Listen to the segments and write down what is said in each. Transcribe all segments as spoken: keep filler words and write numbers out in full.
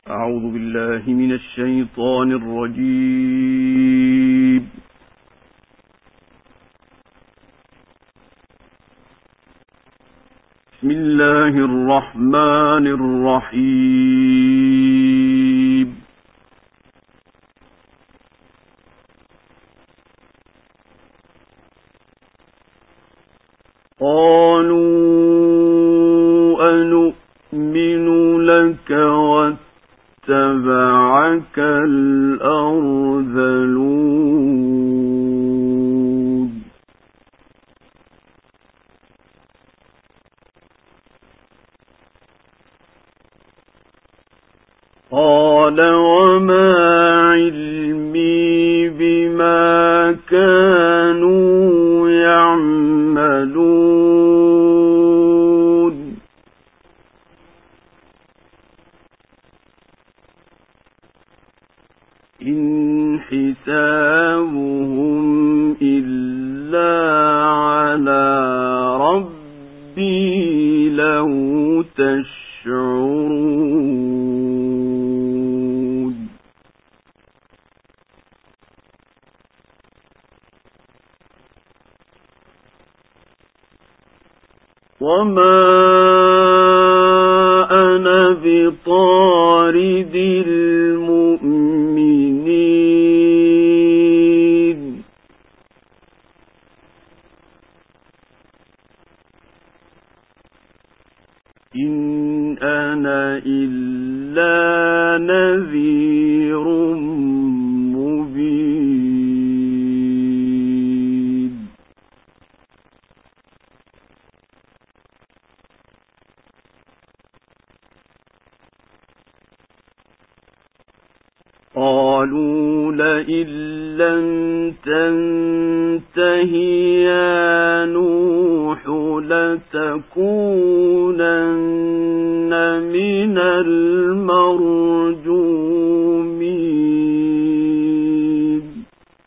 أعوذ بالله من الشيطان الرجيم. بسم الله الرحمن الرحيم. قالوا أنؤمن لك واتبعك الأرذلون. قال وما علمي بما كانوا يعملون. إن حسابهم إلا على ربي لو تشعرون. وما أنا بطارد المؤمنين. إن أنا إلا نذير مبين. قالوا لئن لم تنته يا نوح لتكونن من المرجومين.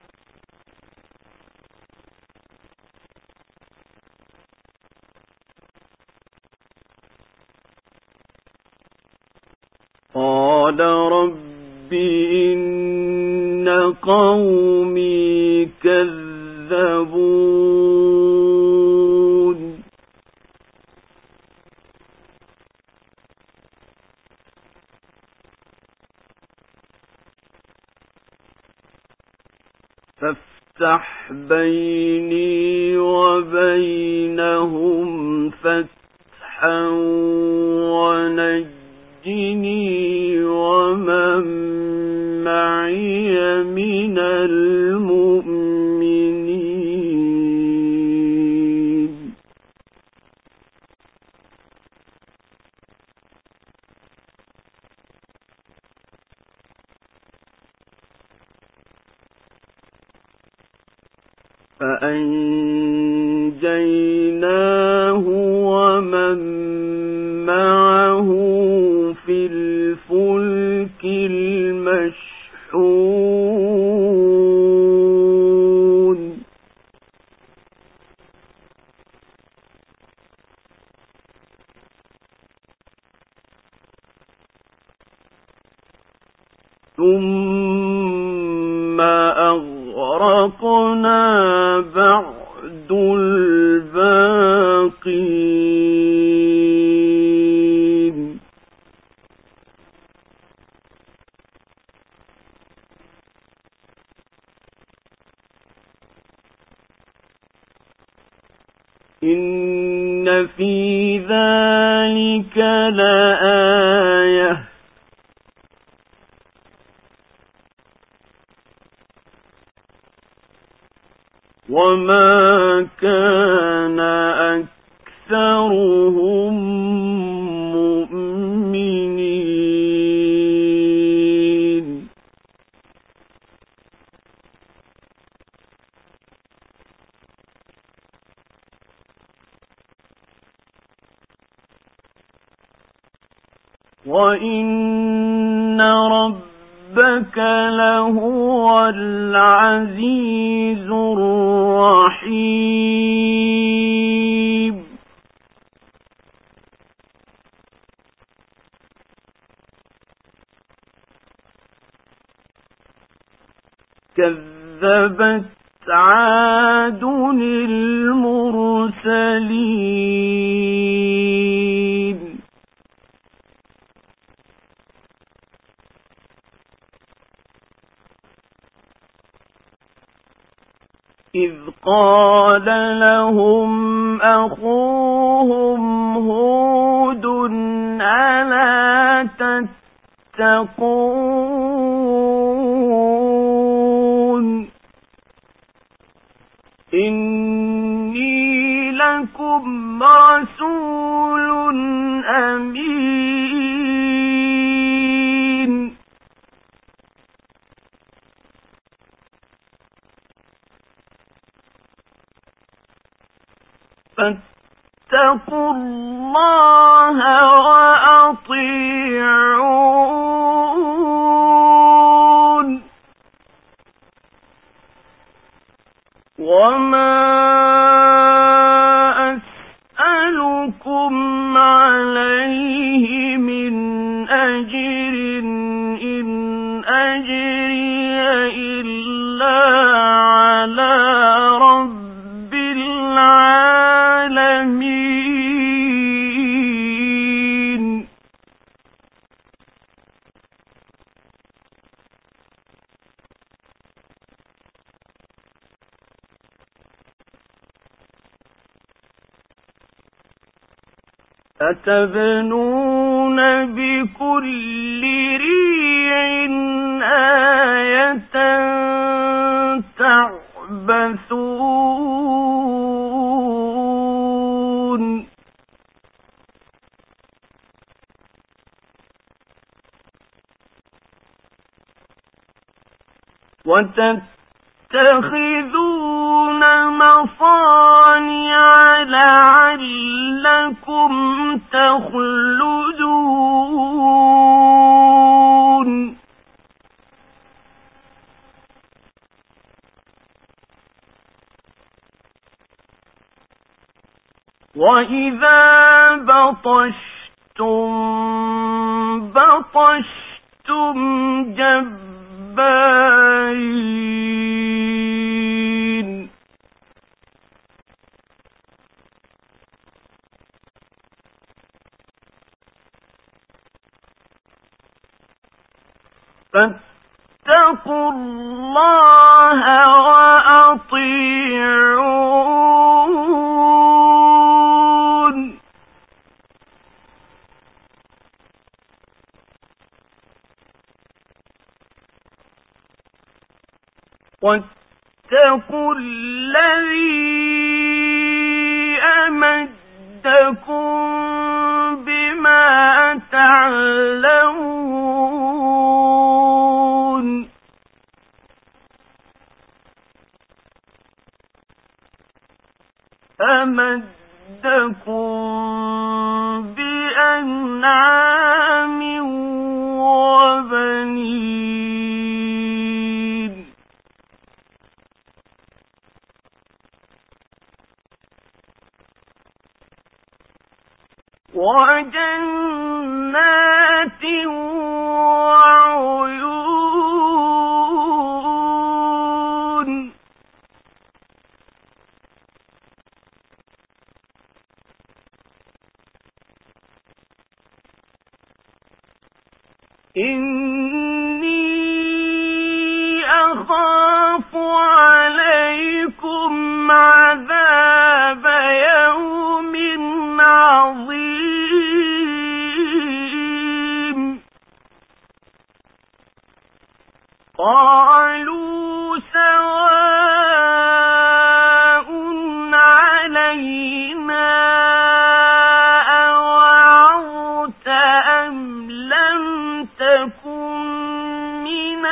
قال رب إن قومي كذبون. فافتح بيني وبينهم فتحا ونجني ومن معي من المؤمنين. فأنجيناه ومن معه في الفلك المشحون. ثم أغرقنا بعد الباقين. إن في ذلك لآية وما كان أكثرهم مؤمنين. وإن ربك لهو العزيز الرحيم. كذبت عاد المرسلين إذ قال لهم أخوهم هود ألا تتقون إني لكم رسول أمين فاتقوا الله وأطيعون وما أسألكم عليه من أجر إن أجري إلا على رب العالمين أتبنون بكل ريع آية تعبثون وتتخذون مصانع لعلكم تخلدون وإذا بطشتم بطشتم جبارين فاتقوا الله وأطيعون واتقوا الذي أمدكم بما تعلمون أمدكم بأنعام وبنين وجنات وعيون إني أخاف عليكم عذاب يوم عظيم قالوا سواء علينا أوعظت أم لم تكن من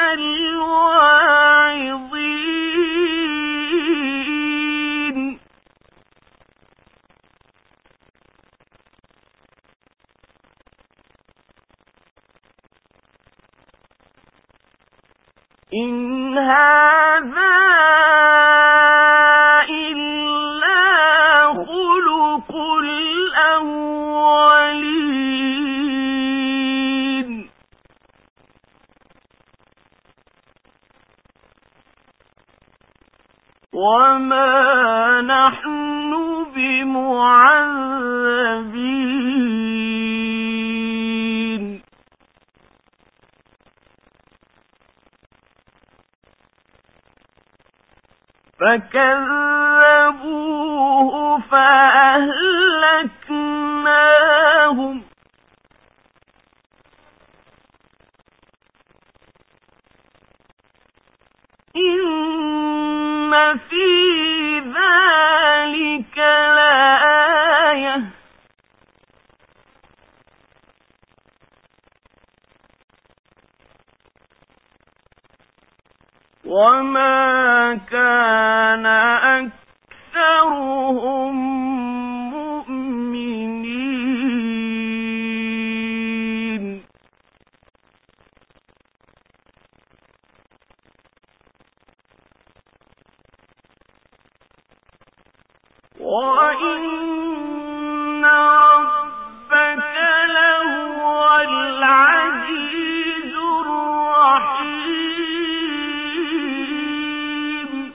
الواعظين إن هذا إلا خلق الأولين وما نحن بمعذبين فكذبوه فأهلكناهم إن في ذلك لآية وما كان أكثرهم مؤمنين وإن ربك لهو العزيز الرحيم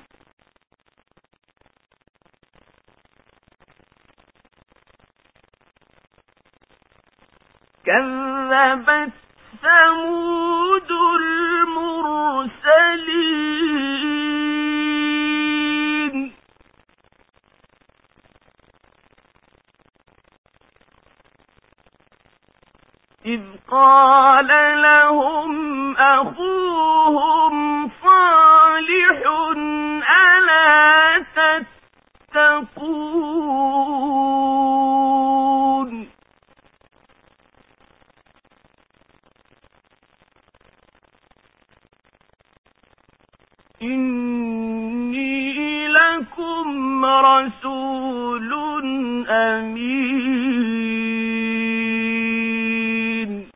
كذبت ثمود المرسلين إذ قال لهم أخوهم صالح ألا تتقون إني لكم رسول أمين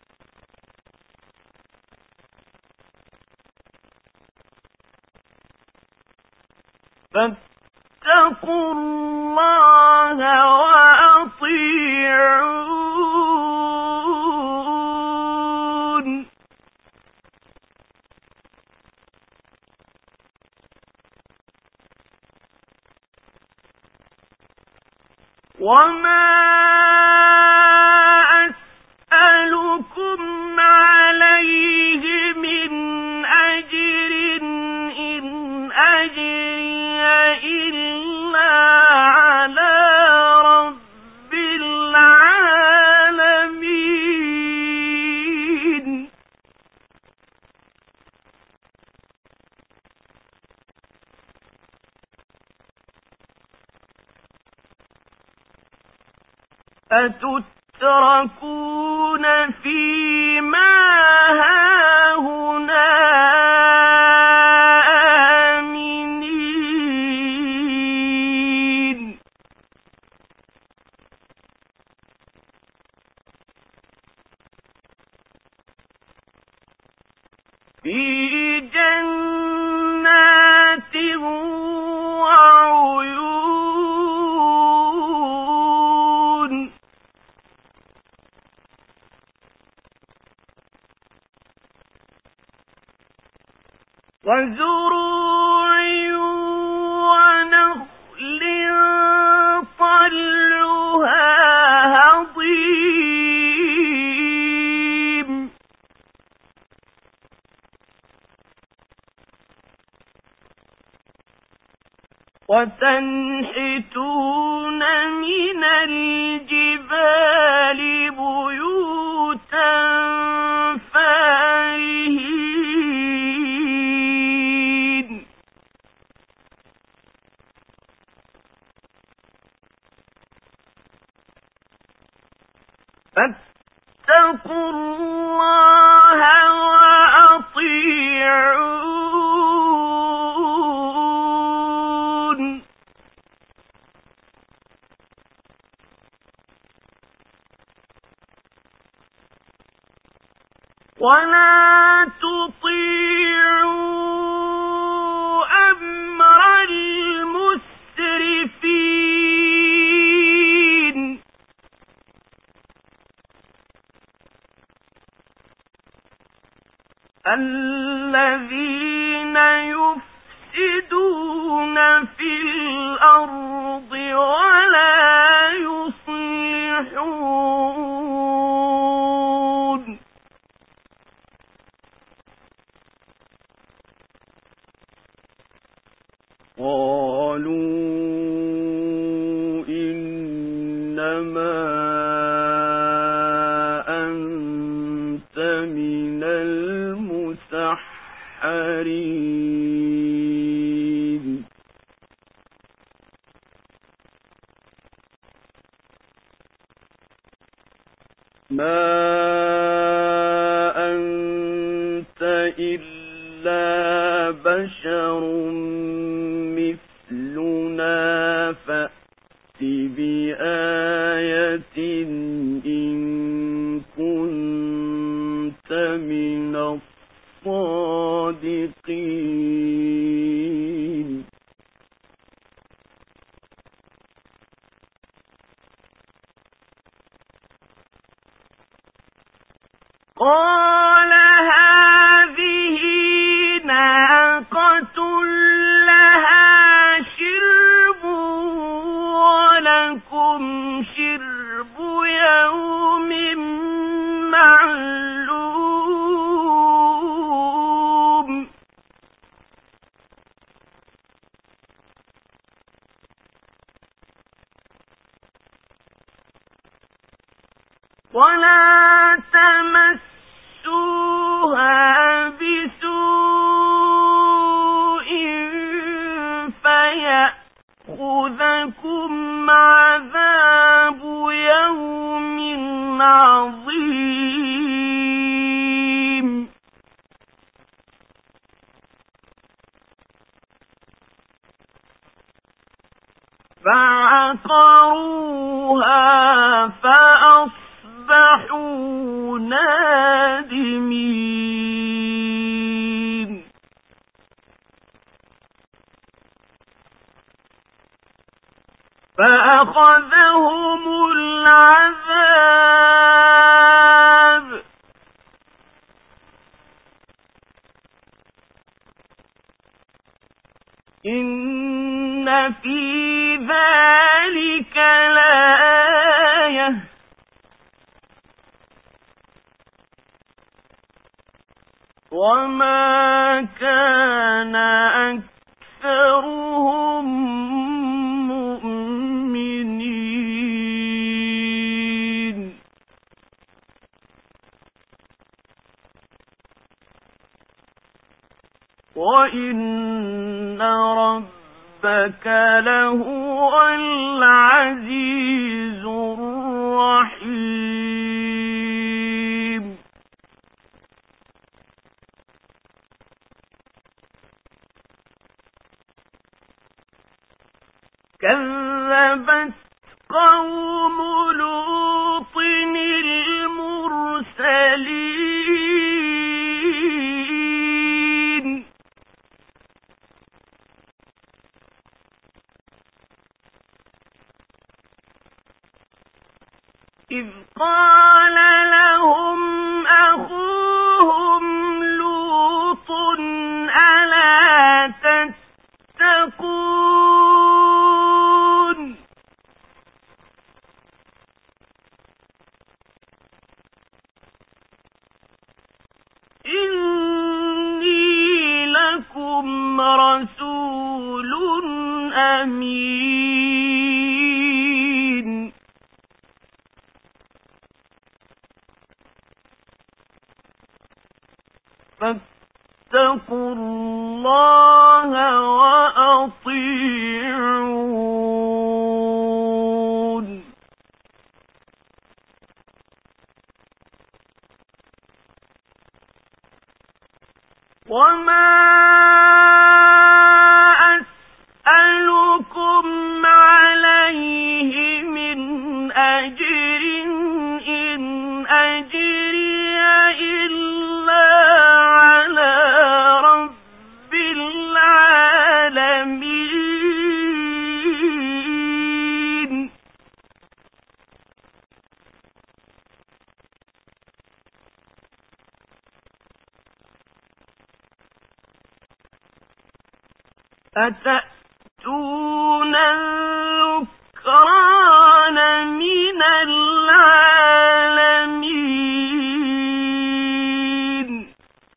فاتقوا الله وأطيعون وما أسألكم عليه من أجر إن أجري إلا على رب العالمين أتتركون فيما هاهنا آمنين في جنات وعيون وزروع ونخل طلعها هضيم وتنحتون من الجبال بيوتا فارهين فاتقوا الله وأطيعون ولا تطيعوا أمر المسرفين الذين يفسدون في الأرض ولا يصلحون قالوا إنما أنت من المسحرين ما أنت إلا بشر مثلنا فأت بآية إن كنت من الصادقين قال هذه ناقة لها شرب ولكم شرب يوم معلوم ولا تمسوها بسوء فيأخذكم عذاب يوم عظيم فعقروها فأصبحوا نادمين فأخذهم العذاب إن في ذلك لآية وما كان أكثرهم مؤمنين وإن ربك لهو العزيز الرحيم كذبت قوم لوط المرسلين إذ قال لهم أخوهم لوط ألا تتقون إني لكم رسول أمين فاتقوا الله وأطيعون وما أسألكم عليه من أجر إن أجري إلا على رب العالمين أتأتون يأتون الذكران من العالمين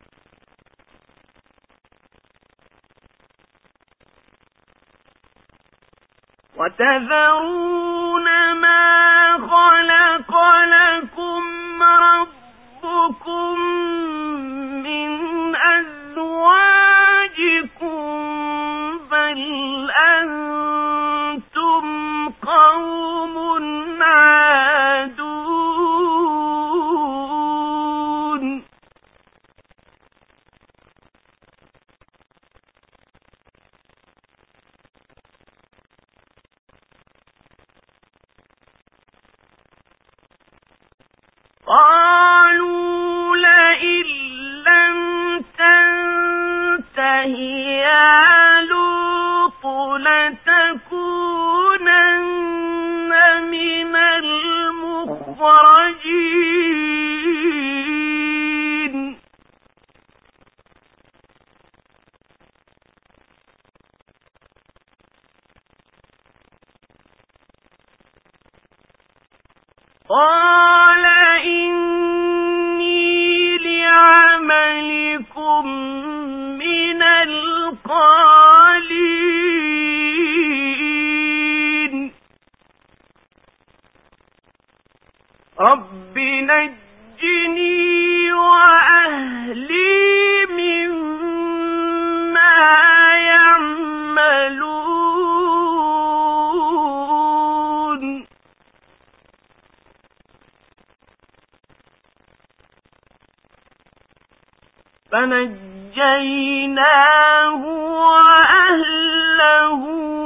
وتذرون ما خلق لكم ربكم من أزواجكم بل أنتم قوم عادون قالوا لئن لم تنته يا لوط لتكونن من المخرجين قال إني لعملكم من القالين رب نجني وأهلي مما يعملون فنجيناه وأهله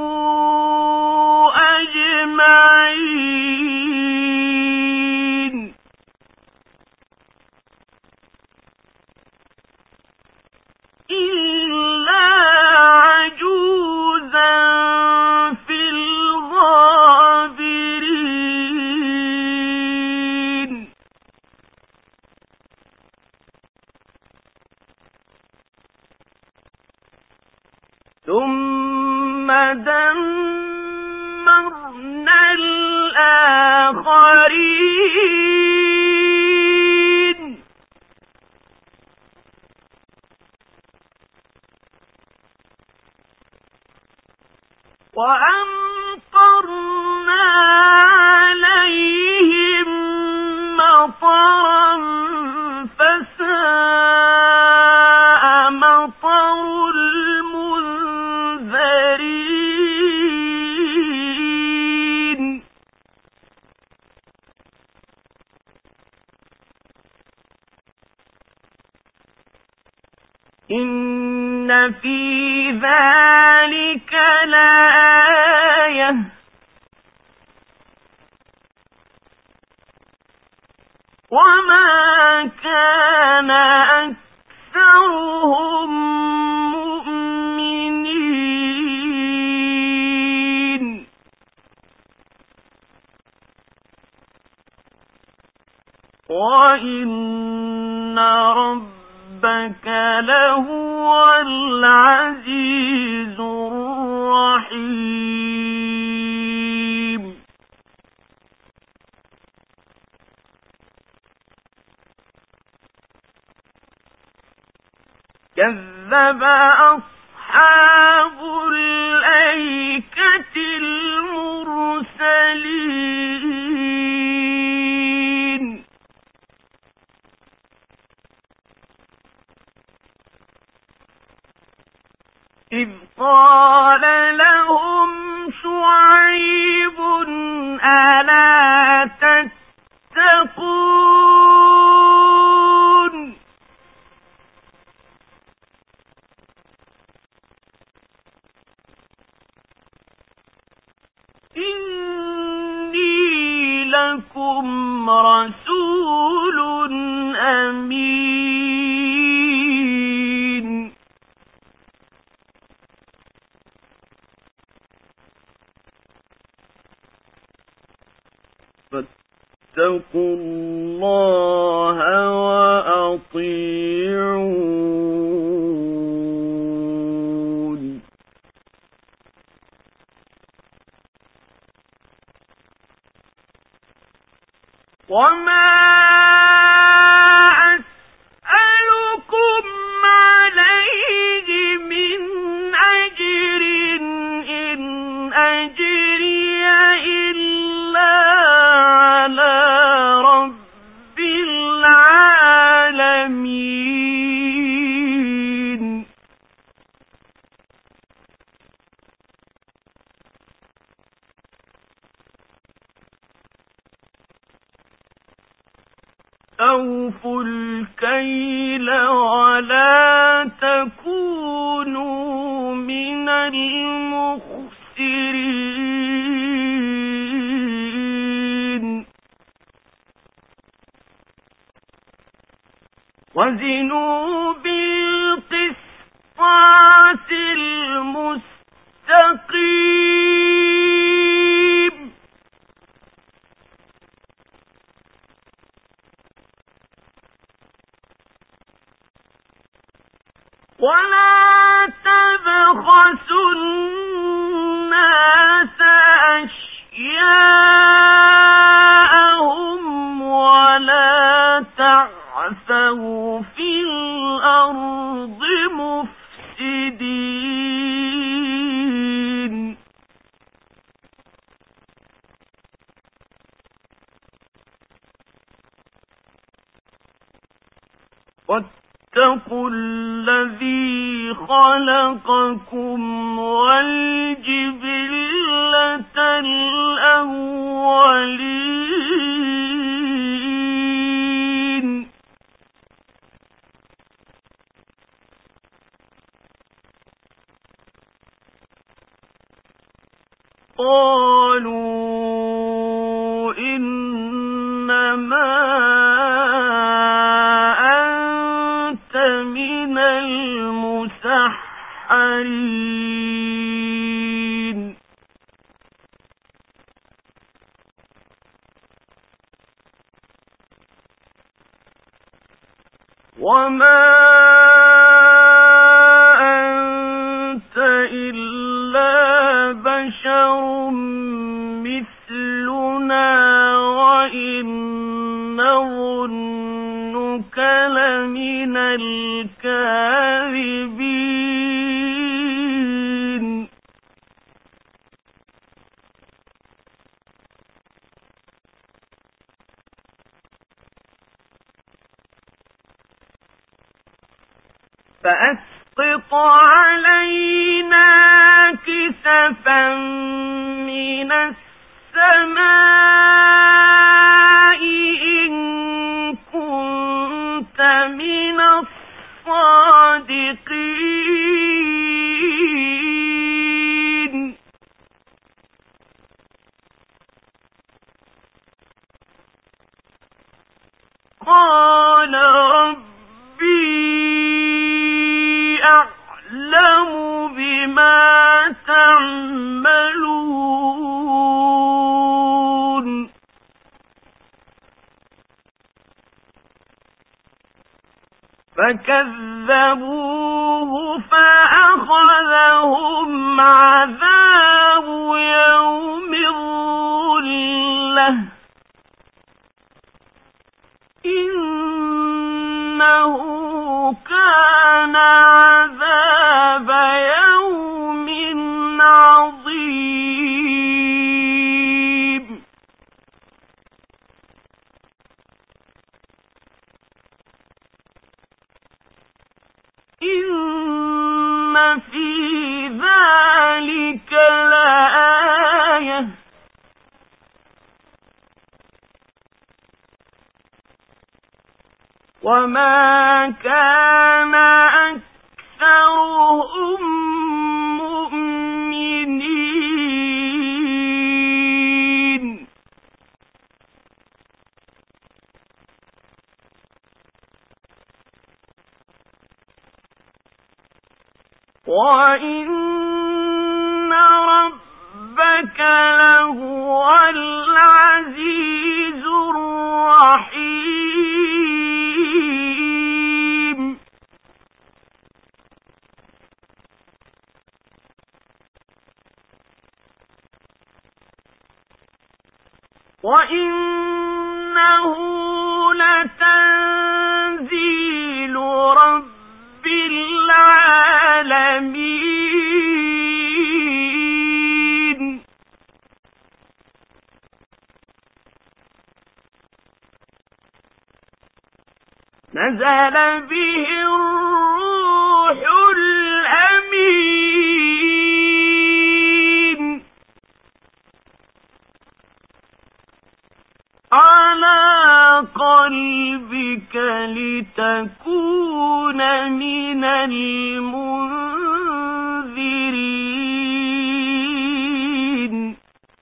أجمعين إلا عجوزا في الغابرين ثم دمرنا الآخرين وأمطرنا عليهم مطرا فساء مطر المنذرين إن في ذلك لآية وما كان أكثرهم مؤمنين وإن ربك لهو العزيز الرحيم كذب أصحاب الأيكة المرسلين إذ قال لهم شعيب ألا تتقون إني لكم رسول أمين فاتقوا الله وأطيعون تكونوا من المخسرين وزنوا بالقسطاس المستقيم ولا تبخسوا الناس أشياءهم ولا تعثوا في الأرض مفسدين واتقوا الذي خلقكم والجبلة الأولين قالوا إنما من المسحرين وما أنت إلا بشر مثلنا وإن نظنك لمن الكاذبين فأسقط علينا كسفا من السماء إن كنت من الصادقين قال ربي أعلم بما تعملون فكذبوه فأخذهم عذاب يوم الظلة إنه كان عذاب يوم عظيم إن في ذلك لآية وما كان أكثرهم مؤمنين وإن ربك لهو العزيز الرحيم وإنه لتنزيل رب العالمين نزل به الروح الأمين على قلبك لتكون يكون من المنذرين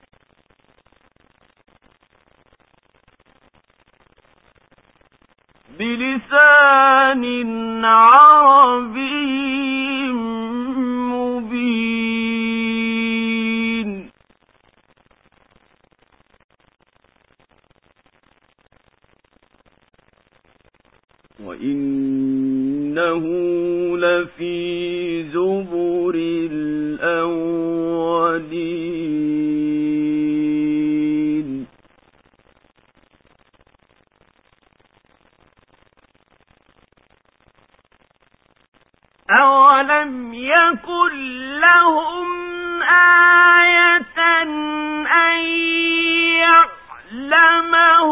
بلسان عربي مبين وإنه لفي زبر الأولين أولم يكن لهم آية أن يعلمه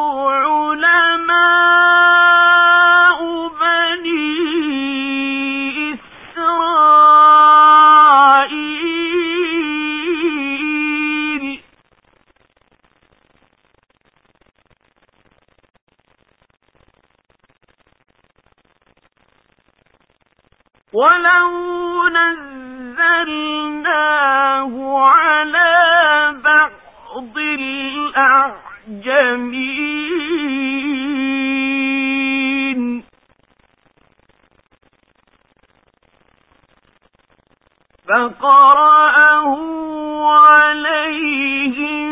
علماء بني إسرائيل ولو نزلناه على بعض الأعجمين فقرأه عليهم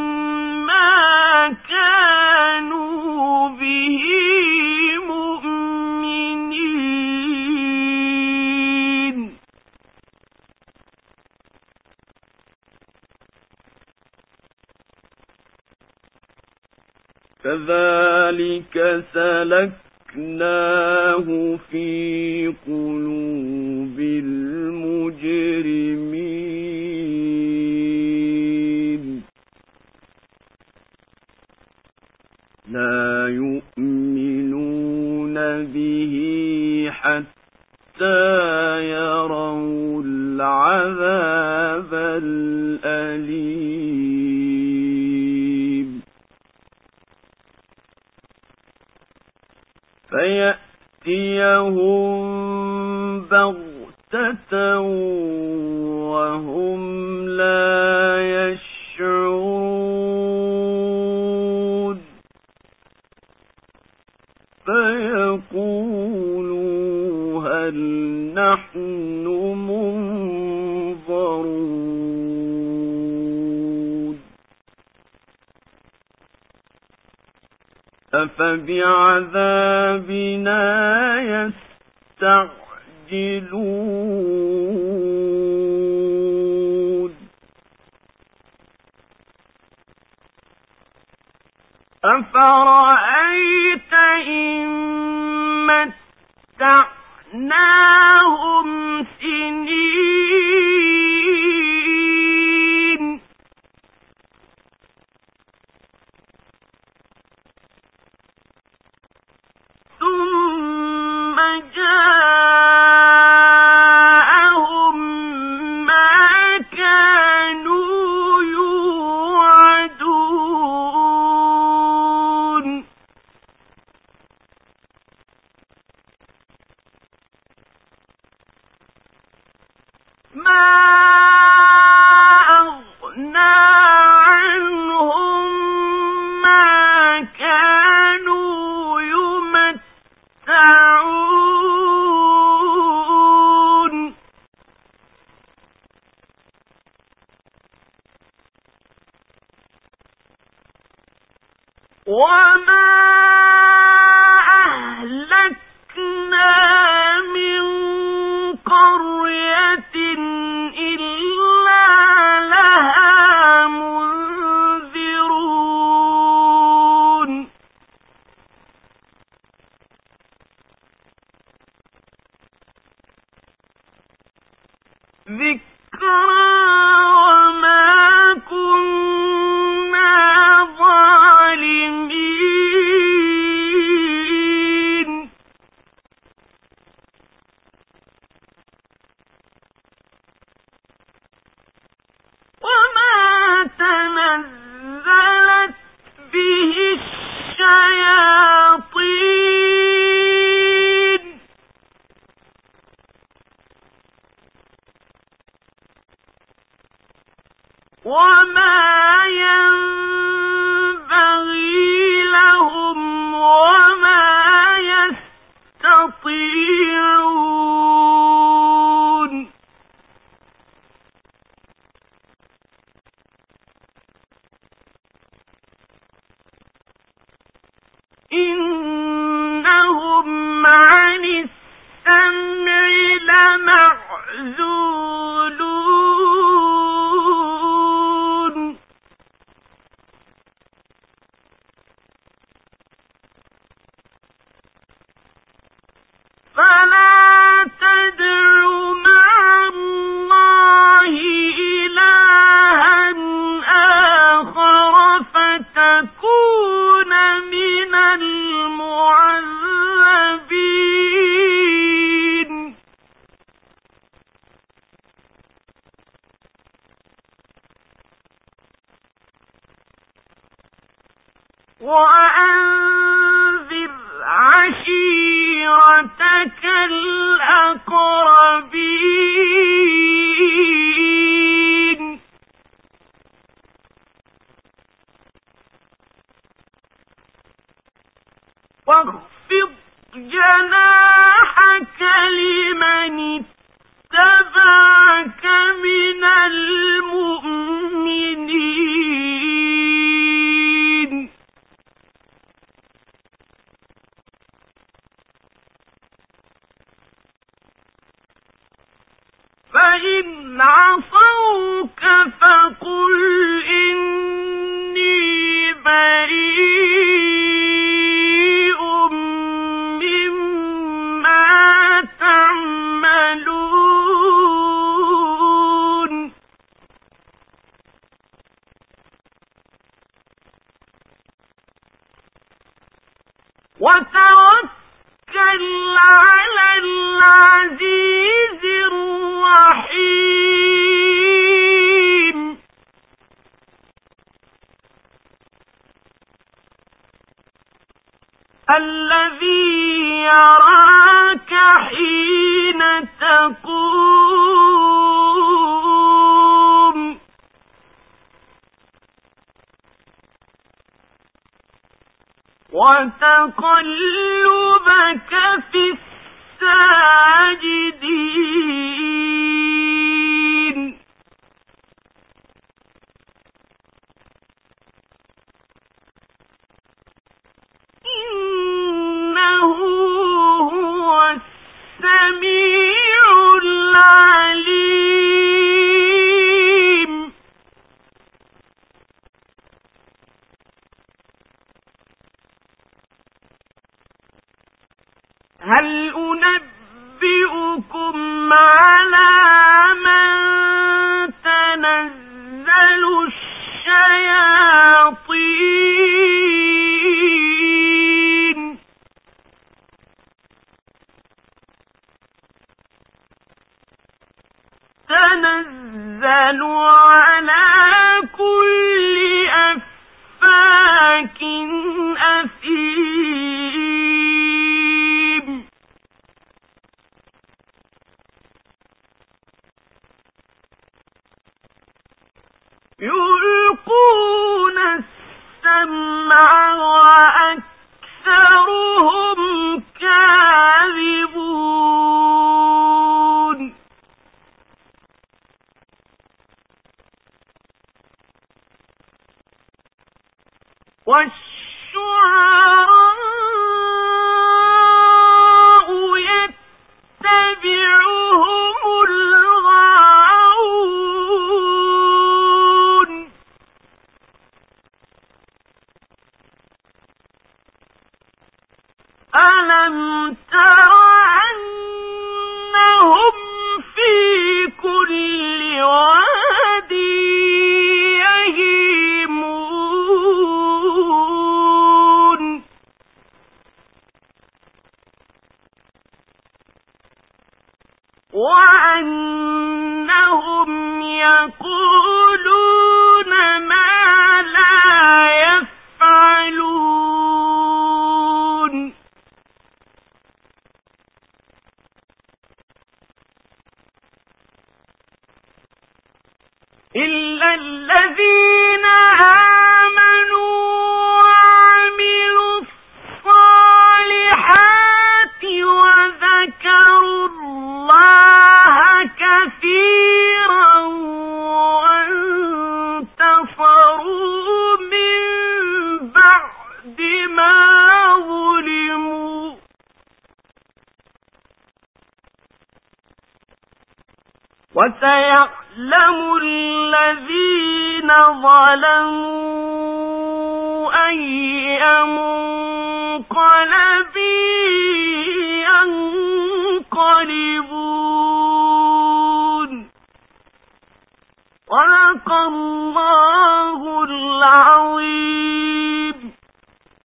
ما كانوا به مؤمنين كذلك سلكناه في قلوب المجرمين لا يؤمنون به حتى يروا العذاب الأليم فيأتيهم بغتة وهم لا يشعرون فيقولوا هل نحن منظرون أفبعذابنا يستعجلون أفرأيت إن متعناهم سنين ثم جاءهم ما كانوا يوعدون ما أغنى عنهم ما كانوا يمتعون وما أهلكنا من قرية إلا لها منذرون ذكرى وما كنا ظالمين وما تنزلت به الشياطين وما ينبغي لهم وما يستطيعون إنهم عن السمع لمعزولون فلا تدع مع الله إلها آخر فتكون من المعذبين وأنذر عشيرتك الأقربين واخفض جناحك لمن اتبعك من المؤمنين فإن عصوك فقل إني بريء مما تعملون وتوكل على العزيز الرحيم الذي يراك حين تقوم وتقلبك في الساجدين إنه هو السميع العليم هل أنبئكم على من تنزل الشياطين تنزل على كل أفاك أثيم يلقون السمع وأكثرهم كاذبون والشعراء يتبعهم الغاوون ألم تر أنهم في كل واد يهيمون وأنهم يقولون ما لا يفعلون إلا الذين آمنوا وعملوا الصالحات وذكروا الله كثيرا وانتصروا من بعد ما ظلموا وسيعلم الذين ظلموا أي منقلب ينقلبون صدق الله العظيم.